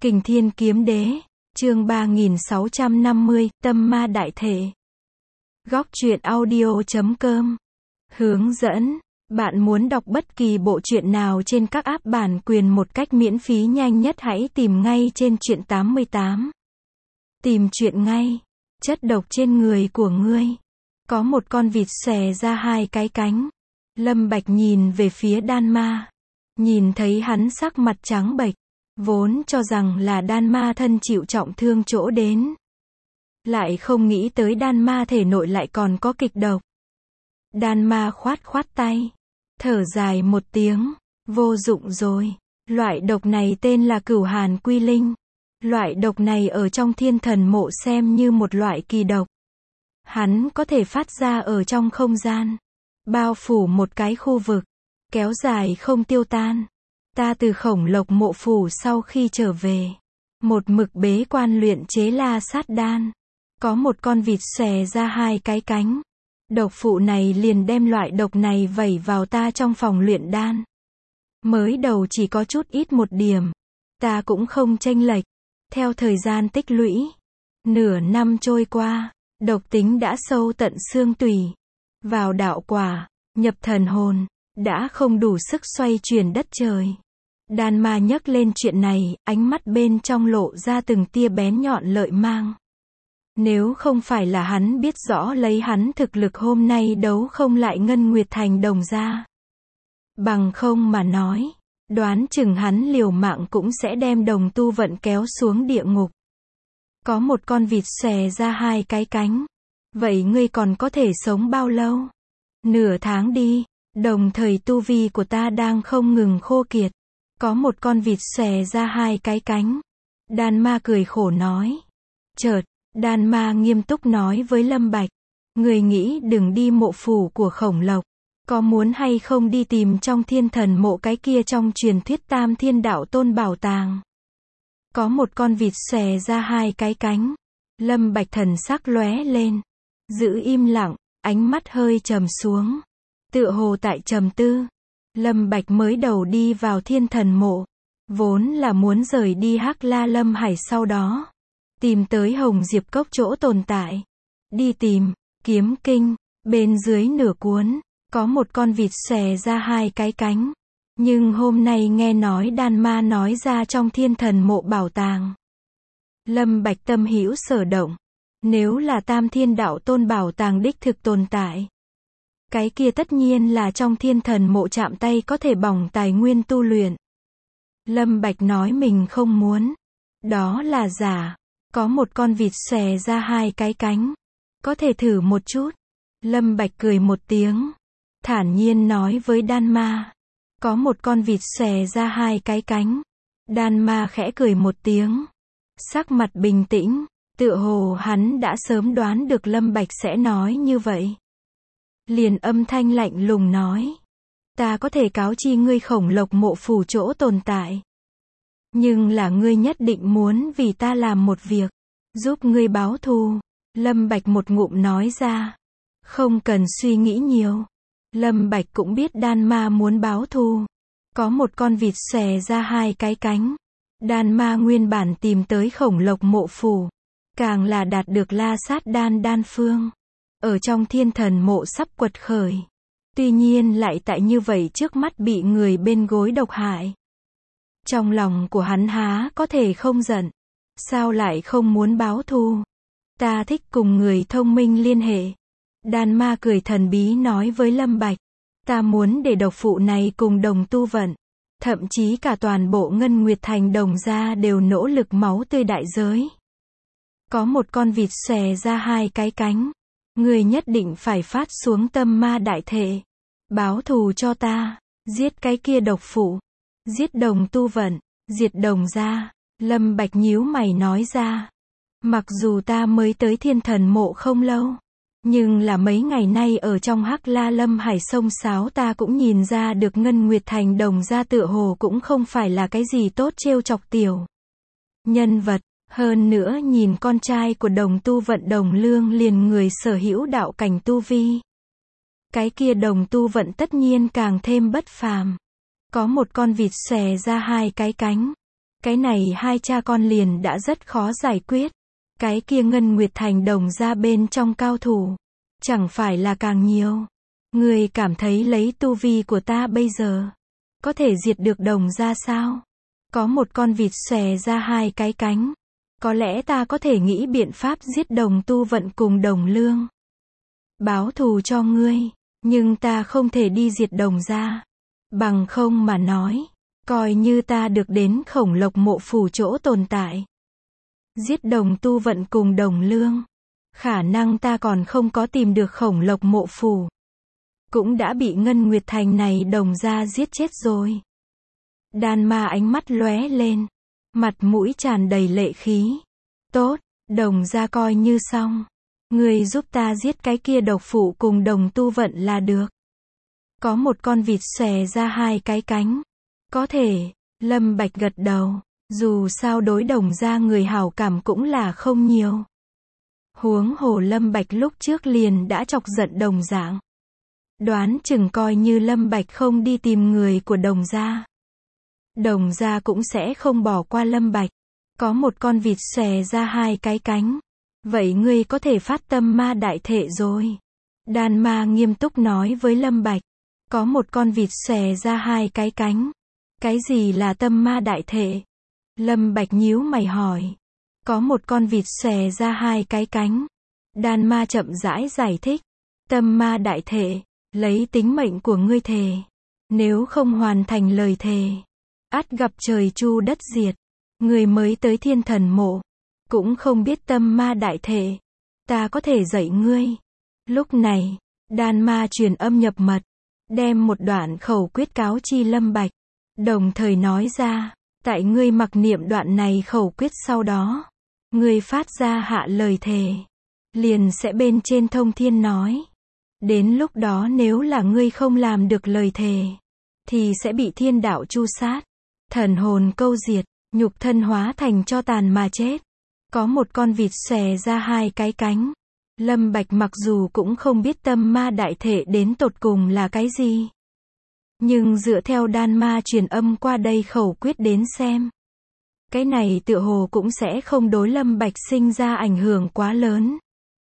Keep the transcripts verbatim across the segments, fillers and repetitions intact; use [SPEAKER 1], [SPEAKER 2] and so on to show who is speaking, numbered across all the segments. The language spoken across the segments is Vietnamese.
[SPEAKER 1] Kình Thiên Kiếm Đế, chương ba nghìn sáu trăm năm mươi, Tâm Ma Đại Thể. Góc truyện audio chấm com. Hướng dẫn, bạn muốn đọc bất kỳ bộ truyện nào trên các app bản quyền một cách miễn phí nhanh nhất hãy tìm ngay trên truyện tám mươi tám. Tìm truyện ngay. Chất độc trên người của ngươi. Có một con vịt xòe ra hai cái cánh. Lâm Bạch nhìn về phía Đan Ma. Nhìn thấy hắn sắc mặt trắng bệch. Vốn cho rằng là Đan Ma thân chịu trọng thương chỗ đến. Lại không nghĩ tới Đan Ma thể nội lại còn có kịch độc. Đan Ma khoát khoát tay. Thở dài một tiếng. Vô dụng rồi. Loại độc này tên là Cửu Hàn Quy Linh. Loại độc này ở trong Thiên Thần Mộ xem như một loại kỳ độc. Hắn có thể phát ra ở trong không gian. Bao phủ một cái khu vực. Kéo dài không tiêu tan. Ta từ Khổng Lộc Mộ phủ sau khi trở về. Một mực bế quan luyện chế La Sát Đan. Có một con vịt xòe ra hai cái cánh. Độc phụ này liền đem loại độc này vẩy vào ta trong phòng luyện đan. Mới đầu chỉ có chút ít một điểm. Ta cũng không chênh lệch. Theo thời gian tích lũy. Nửa năm trôi qua. Độc tính đã sâu tận xương tủy. Vào đạo quả. Nhập thần hồn. Đã không đủ sức xoay chuyển đất trời. Đan Ma nhắc lên chuyện này, ánh mắt bên trong lộ ra từng tia bén nhọn lợi mang. Nếu không phải là hắn biết rõ lấy hắn thực lực hôm nay đấu không lại Ngân Nguyệt Thành Đồng gia. Bằng không mà nói, đoán chừng hắn liều mạng cũng sẽ đem Đồng Tu Vận kéo xuống địa ngục. Có một con vịt xòe ra hai cái cánh. Vậy ngươi còn có thể sống bao lâu? Nửa tháng đi. Đồng thời tu vi của ta đang không ngừng khô kiệt. Có một con vịt xòe ra hai cái cánh. Đan Ma cười khổ nói. Chợt, Đan Ma nghiêm túc nói với Lâm Bạch. Người nghĩ đừng đi mộ phủ của Khổng Lộc. Có muốn hay không đi tìm trong Thiên Thần Mộ cái kia trong truyền thuyết Tam Thiên Đạo Tôn bảo tàng. Có một con vịt xòe ra hai cái cánh. Lâm Bạch thần sắc lóe lên. Giữ im lặng, ánh mắt hơi trầm xuống. Tựa hồ tại trầm tư. Lâm Bạch mới đầu đi vào Thiên Thần Mộ. Vốn là muốn rời đi Hắc La Lâm Hải sau đó. Tìm tới Hồng Diệp Cốc chỗ tồn tại. Đi tìm, kiếm kinh. Bên dưới nửa cuốn. Có một con vịt xòe ra hai cái cánh. Nhưng hôm nay nghe nói Đan Ma nói ra trong Thiên Thần Mộ bảo tàng. Lâm Bạch tâm hữu sở động. Nếu là Tam Thiên Đạo Tôn bảo tàng đích thực tồn tại. Cái kia tất nhiên là trong Thiên Thần Mộ chạm tay có thể bỏng tài nguyên tu luyện. Lâm Bạch nói mình không muốn. Đó là giả. Có một con vịt xòe ra hai cái cánh. Có thể thử một chút. Lâm Bạch cười một tiếng. Thản nhiên nói với Đan Ma. Có một con vịt xòe ra hai cái cánh. Đan Ma khẽ cười một tiếng. Sắc mặt bình tĩnh. Tựa hồ hắn đã sớm đoán được Lâm Bạch sẽ nói như vậy. Liền âm thanh lạnh lùng nói. Ta có thể cáo chi ngươi Khổng Lộc Mộ phủ chỗ tồn tại. Nhưng là ngươi nhất định muốn vì ta làm một việc. Giúp ngươi báo thù. Lâm Bạch một ngụm nói ra. Không cần suy nghĩ nhiều. Lâm Bạch cũng biết Đan Ma muốn báo thù. Có một con vịt xòe ra hai cái cánh. Đan Ma nguyên bản tìm tới Khổng Lộc Mộ phủ. Càng là đạt được La Sát Đan đan phương. Ở trong Thiên Thần Mộ sắp quật khởi. Tuy nhiên lại tại như vậy trước mắt bị người bên gối độc hại. Trong lòng của hắn há có thể không giận. Sao lại không muốn báo thù? Ta thích cùng người thông minh liên hệ. Đan Ma cười thần bí nói với Lâm Bạch. Ta muốn để độc phụ này cùng Đồng Tu Vận. Thậm chí cả toàn bộ Ngân Nguyệt Thành Đồng gia đều nỗ lực máu tươi đại giới. Có một con vịt xòe ra hai cái cánh. Người nhất định phải phát xuống tâm ma đại thể. Báo thù cho ta. Giết cái kia độc phụ. Giết Đồng Tu Vận. Diệt Đồng gia. Lâm Bạch nhíu mày nói ra. Mặc dù ta mới tới Thiên Thần Mộ không lâu. Nhưng là mấy ngày nay ở trong Hắc La Lâm Hải sông sáo ta cũng nhìn ra được Ngân Nguyệt Thành Đồng gia tựa hồ cũng không phải là cái gì tốt trêu chọc tiểu nhân vật. Hơn nữa nhìn con trai của Đồng Tu Vận Đồng Lương liền người sở hữu đạo cảnh tu vi. Cái kia Đồng Tu Vận tất nhiên càng thêm bất phàm. Có một con vịt xòe ra hai cái cánh. Cái này hai cha con liền đã rất khó giải quyết. Cái kia Ngân Nguyệt Thành Đồng gia bên trong cao thủ, chẳng phải là càng nhiều. Ngươi cảm thấy lấy tu vi của ta bây giờ, có thể diệt được Đồng gia sao? Có một con vịt xòe ra hai cái cánh. Có lẽ ta có thể nghĩ biện pháp giết Đồng Tu Vận cùng Đồng Lương. Báo thù cho ngươi, nhưng ta không thể đi diệt Đồng gia. Bằng không mà nói, coi như ta được đến Khổng Lộc mộ phủ chỗ tồn tại. Giết Đồng Tu Vận cùng Đồng Lương, khả năng ta còn không có tìm được Khổng Lộc mộ phủ, cũng đã bị Ngân Nguyệt Thành này Đồng gia giết chết rồi. Đan Ma ánh mắt lóe lên, mặt mũi tràn đầy lệ khí. Tốt, Đồng gia coi như xong. Ngươi giúp ta giết cái kia độc phụ cùng Đồng Tu Vận là được. Có một con vịt xòe ra hai cái cánh. Có thể, Lâm Bạch gật đầu. Dù sao đối Đồng gia người hảo cảm cũng là không nhiều. Huống hồ Lâm Bạch lúc trước liền đã chọc giận Đồng Dạng. Đoán chừng coi như Lâm Bạch không đi tìm người của Đồng gia, Đồng gia cũng sẽ không bỏ qua Lâm Bạch. Có một con vịt xòe ra hai cái cánh. Vậy ngươi có thể phát tâm ma đại thể rồi. Đan Ma nghiêm túc nói với Lâm Bạch. Có một con vịt xòe ra hai cái cánh. Cái gì là tâm ma đại thể? Lâm Bạch nhíu mày hỏi. Có một con vịt xòe ra hai cái cánh. Đan Ma chậm rãi giải thích. Tâm ma đại thể, lấy tính mệnh của ngươi thề. Nếu không hoàn thành lời thề, ắt gặp trời chu đất diệt. Ngươi mới tới Thiên Thần mộ, cũng không biết tâm ma đại thể. Ta có thể dạy ngươi. Lúc này, Đan Ma truyền âm nhập mật, đem một đoạn khẩu quyết cáo chi Lâm Bạch, đồng thời nói ra, tại ngươi mặc niệm đoạn này khẩu quyết sau đó, ngươi phát ra hạ lời thề, liền sẽ bên trên thông thiên nói. Đến lúc đó nếu là ngươi không làm được lời thề, thì sẽ bị thiên đạo chu sát, thần hồn câu diệt, nhục thân hóa thành tro tàn mà chết. Có một con vịt xòe ra hai cái cánh. Lâm Bạch mặc dù cũng không biết tâm ma đại thể đến tột cùng là cái gì, nhưng dựa theo Đan Ma truyền âm qua đây khẩu quyết đến xem, cái này tựa hồ cũng sẽ không đối Lâm Bạch sinh ra ảnh hưởng quá lớn.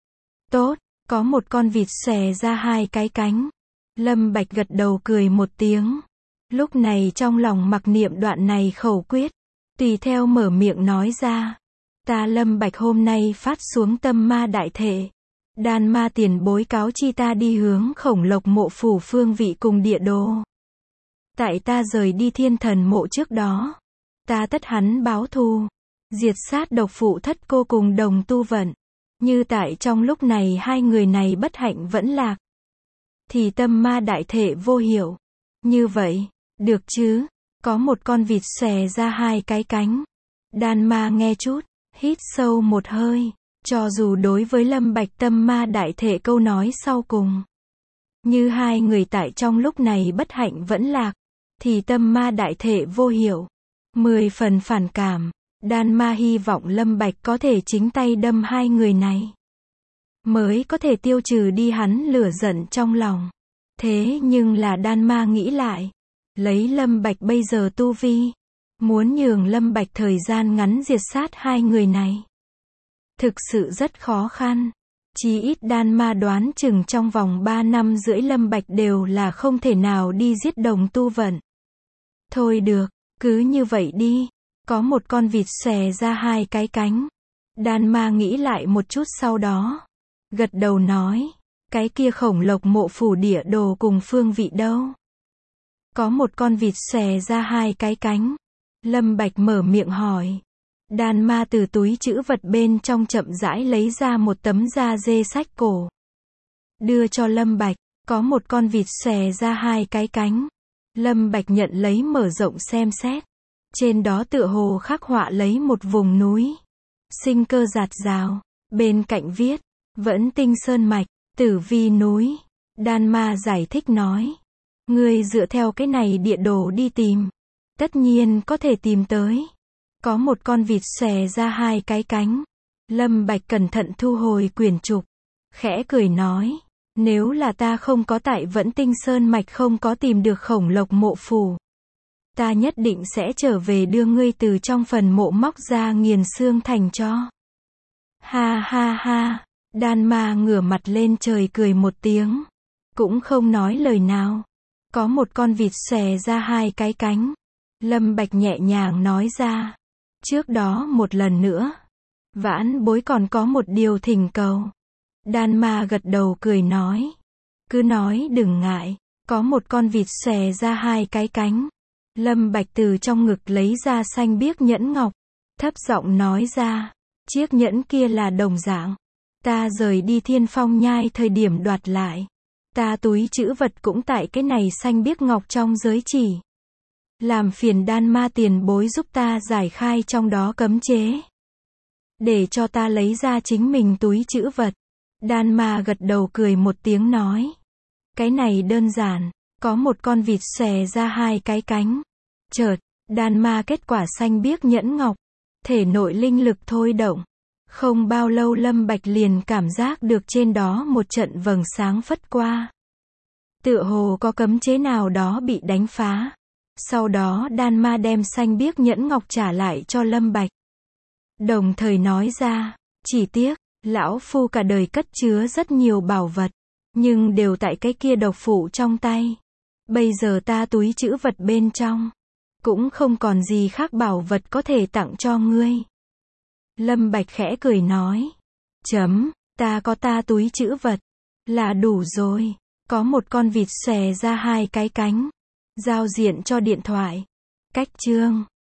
[SPEAKER 1] Tốt, có một con vịt xòe ra hai cái cánh. Lâm Bạch gật đầu cười một tiếng. Lúc này trong lòng mặc niệm đoạn này khẩu quyết, tùy theo mở miệng nói ra. Ta Lâm Bạch hôm nay phát xuống tâm ma đại thể. Đan Ma tiền bối cáo chi ta đi hướng Khổng Lộc mộ phủ phương vị cùng địa đồ. Tại ta rời đi Thiên Thần mộ trước đó, ta tất hắn báo thù, diệt sát độc phụ thất cô cùng Đồng Tu Vận. Như tại trong lúc này hai người này bất hạnh vẫn lạc, thì tâm ma đại thể vô hiệu. Như vậy, được chứ? Có một con vịt xòe ra hai cái cánh. Đan Ma nghe chút, hít sâu một hơi. Cho dù đối với Lâm Bạch tâm ma đại thể câu nói sau cùng, như hai người tại trong lúc này bất hạnh vẫn lạc, thì tâm ma đại thể vô hiệu, mười phần phản cảm. Đan Ma hy vọng Lâm Bạch có thể chính tay đâm hai người này, mới có thể tiêu trừ đi hắn lửa giận trong lòng. Thế nhưng là Đan Ma nghĩ lại, lấy Lâm Bạch bây giờ tu vi, muốn nhường Lâm Bạch thời gian ngắn diệt sát hai người này, thực sự rất khó khăn. Chí ít Đan Ma đoán chừng trong vòng ba năm rưỡi Lâm Bạch đều là không thể nào đi giết Đồng Tu Vận. Thôi được, cứ như vậy đi. Có một con vịt xòe ra hai cái cánh. Đan Ma nghĩ lại một chút sau đó, gật đầu nói, cái kia Khổng Lộc mộ phủ địa đồ cùng phương vị đâu? Có một con vịt xòe ra hai cái cánh. Lâm Bạch mở miệng hỏi. Đan Ma từ túi trữ vật bên trong chậm rãi lấy ra một tấm da dê sách cổ, đưa cho Lâm Bạch. Có một con vịt xòe ra hai cái cánh. Lâm Bạch nhận lấy mở rộng xem xét. Trên đó tựa hồ khắc họa lấy một vùng núi, sinh cơ rạt rào, bên cạnh viết, Vẫn Tinh Sơn Mạch, Tử Vi núi. Đan Ma giải thích nói, ngươi dựa theo cái này địa đồ đi tìm, tất nhiên có thể tìm tới. Có một con vịt xòe ra hai cái cánh. Lâm Bạch cẩn thận thu hồi quyển trục, khẽ cười nói, nếu là ta không có tại Vẫn Tinh Sơn Mạch không có tìm được Khổng Lộc mộ phủ, ta nhất định sẽ trở về đưa ngươi từ trong phần mộ móc ra nghiền xương thành tro. Ha ha ha, đan ma ngửa mặt lên trời cười một tiếng, cũng không nói lời nào. Có một con vịt xòe ra hai cái cánh. Lâm Bạch nhẹ nhàng nói ra. Trước đó một lần nữa, vãn bối còn có một điều thỉnh cầu. Đan ma gật đầu cười nói. Cứ nói đừng ngại, có một con vịt xòe ra hai cái cánh. Lâm Bạch từ trong ngực lấy ra xanh biếc nhẫn ngọc, thấp giọng nói ra. Chiếc nhẫn kia là đồng dạng. Ta rời đi Thiên Phong Nhai thời điểm đoạt lại. Ta túi trữ vật cũng tại cái này xanh biếc ngọc trong giới chỉ. Làm phiền đan ma tiền bối giúp ta giải khai trong đó cấm chế. Để cho ta lấy ra chính mình túi trữ vật. Đan ma gật đầu cười một tiếng nói. Cái này đơn giản, có một con vịt xòe ra hai cái cánh. Chợt, đan ma kết quả xanh biếc nhẫn ngọc. Thể nội linh lực thôi động. Không bao lâu Lâm Bạch liền cảm giác được trên đó một trận vầng sáng phất qua. Tựa hồ có cấm chế nào đó bị đánh phá. Sau đó đan ma đem xanh biếc nhẫn ngọc trả lại cho Lâm Bạch. Đồng thời nói ra, chỉ tiếc, lão phu cả đời cất chứa rất nhiều bảo vật, nhưng đều tại cái kia độc phụ trong tay. Bây giờ ta túi trữ vật bên trong, cũng không còn gì khác bảo vật có thể tặng cho ngươi. Lâm Bạch khẽ cười nói, chấm, ta có ta túi trữ vật, là đủ rồi. Có một con vịt xòe ra hai cái cánh, giao diện cho điện thoại. Cách chương